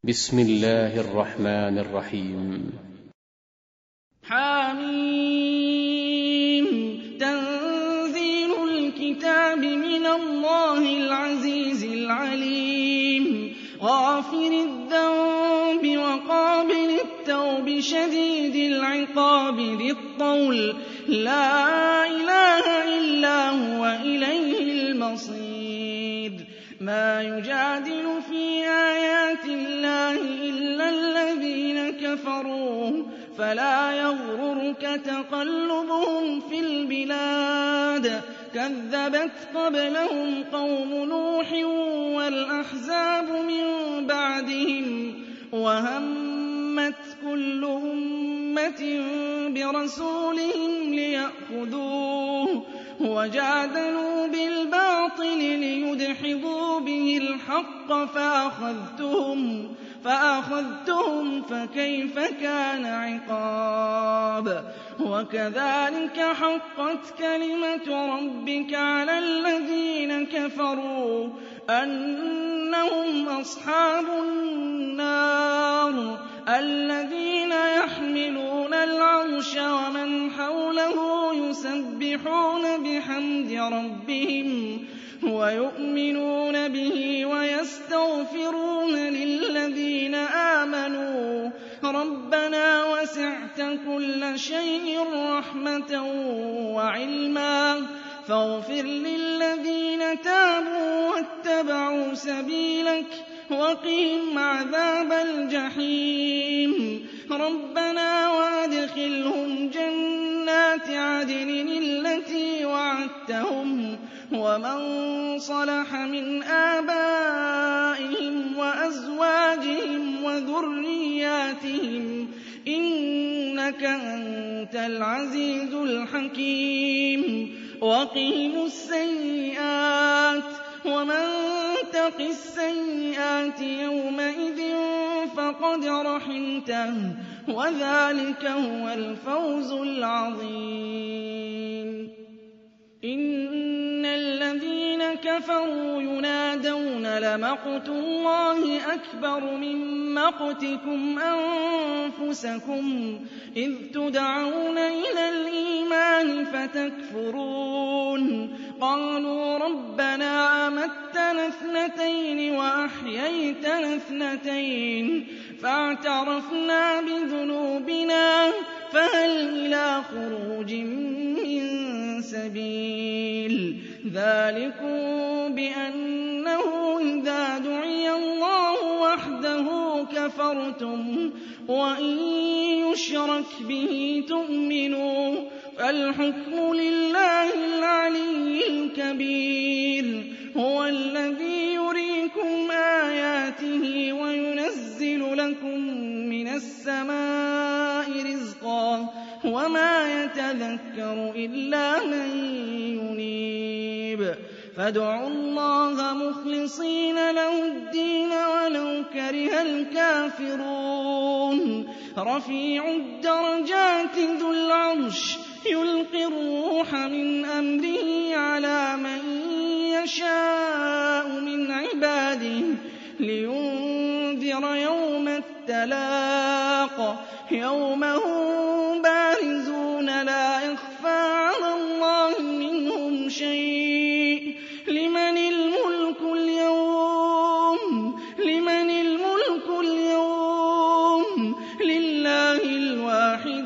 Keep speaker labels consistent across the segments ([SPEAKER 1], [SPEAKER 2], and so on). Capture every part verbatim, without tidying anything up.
[SPEAKER 1] بسم الله الرحمن الرحيم.
[SPEAKER 2] حميم. تنزيل الكتاب من الله العزيز العليم. غافر الذنب وقابل التوب شديد العقاب ذي الطول لا إله إلا هو إليه المصير. ما يجادل في آيات الله إلا الذين كفروا فلا يغررك تقلبهم في البلاد. كذبت قبلهم قوم نوح والأحزاب من بعدهم وهمت كل أمة برسولهم ليأخذوه وجادلوا بالباطل ليدحضوا به الحق فأخذتهم فأخذتهم فكيف كان عقاب. وكذلك حقت كلمة ربك على الذين كفروا أنهم أصحاب النار الذين يحملون العرش ومن حوله يسبحون بحمد ربهم ويؤمنون به ويستغفرون للذين آمنوا ربنا وسعت كل شيء رحمة وعلما فاغفر للذين تابوا واتبعوا سبيلك وقهم عذاب الجحيم. ربنا وادخلهم جنات عدن التي وعدتهم ومن صلح من آبائهم وأزواجهم وذرياتهم إنك أنت العزيز الحكيم. وقهم السيئات ومن تق السيئات يومئذ فقد رحمته وذلك هو الفوز العظيم. إن الذين كفروا ينادون لمقت الله أكبر من مقتكم أنفسكم إذ تدعون إلى الإيمان فتكفرون. قالوا ربنا أمتنا اثنتين وأحييتنا اثنتين فاعترفنا بذنوبنا فهل إلى خروج من سبيل. ذلكم بأنه إذا دعي الله وحده كفرتم وإن يشرك به تؤمنوا فالحكم لله العلي الكبير. هو الذي يريكم آياته وينزل لكم من السماء رزقا وما يتذكر إلا من ينيب. فادعوا الله مخلصين له الدين ولو كره الكافرون. رفيع الدرجات ذو العرش يلقي الروح من أمره على من يشاء من عباده لينذر يوم التلاق يوم هم بارزون لا يخفى على الله منهم شيء. لمن الملك اليوم لمن الملك اليوم لله الواحد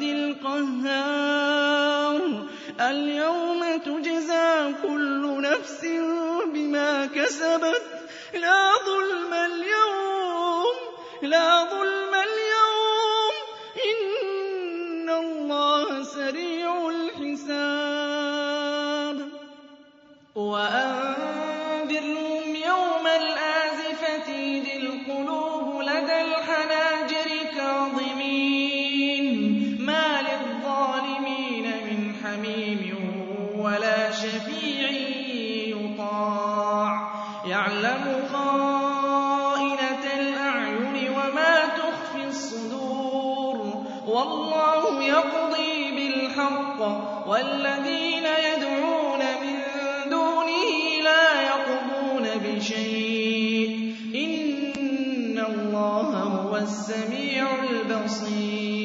[SPEAKER 2] القهار. اليوم تجزى كل نفس بما كسبت لا ظلم اليوم لا ظلم اليوم إن الله سريع الحساب. وأنذرهم يوم الآزفة إذ القلوب لدى الحناجر كاظمين ما للظالمين من حميم ولا شفيع يطاع. يعلم خائنة الأعين وما تخفي الصدور والله يقضي بالحق والذين يدعون من دونه لا يقضون بشيء إن اللَّهَ هُوَ السَّمِيعُ الْبَصِيرُ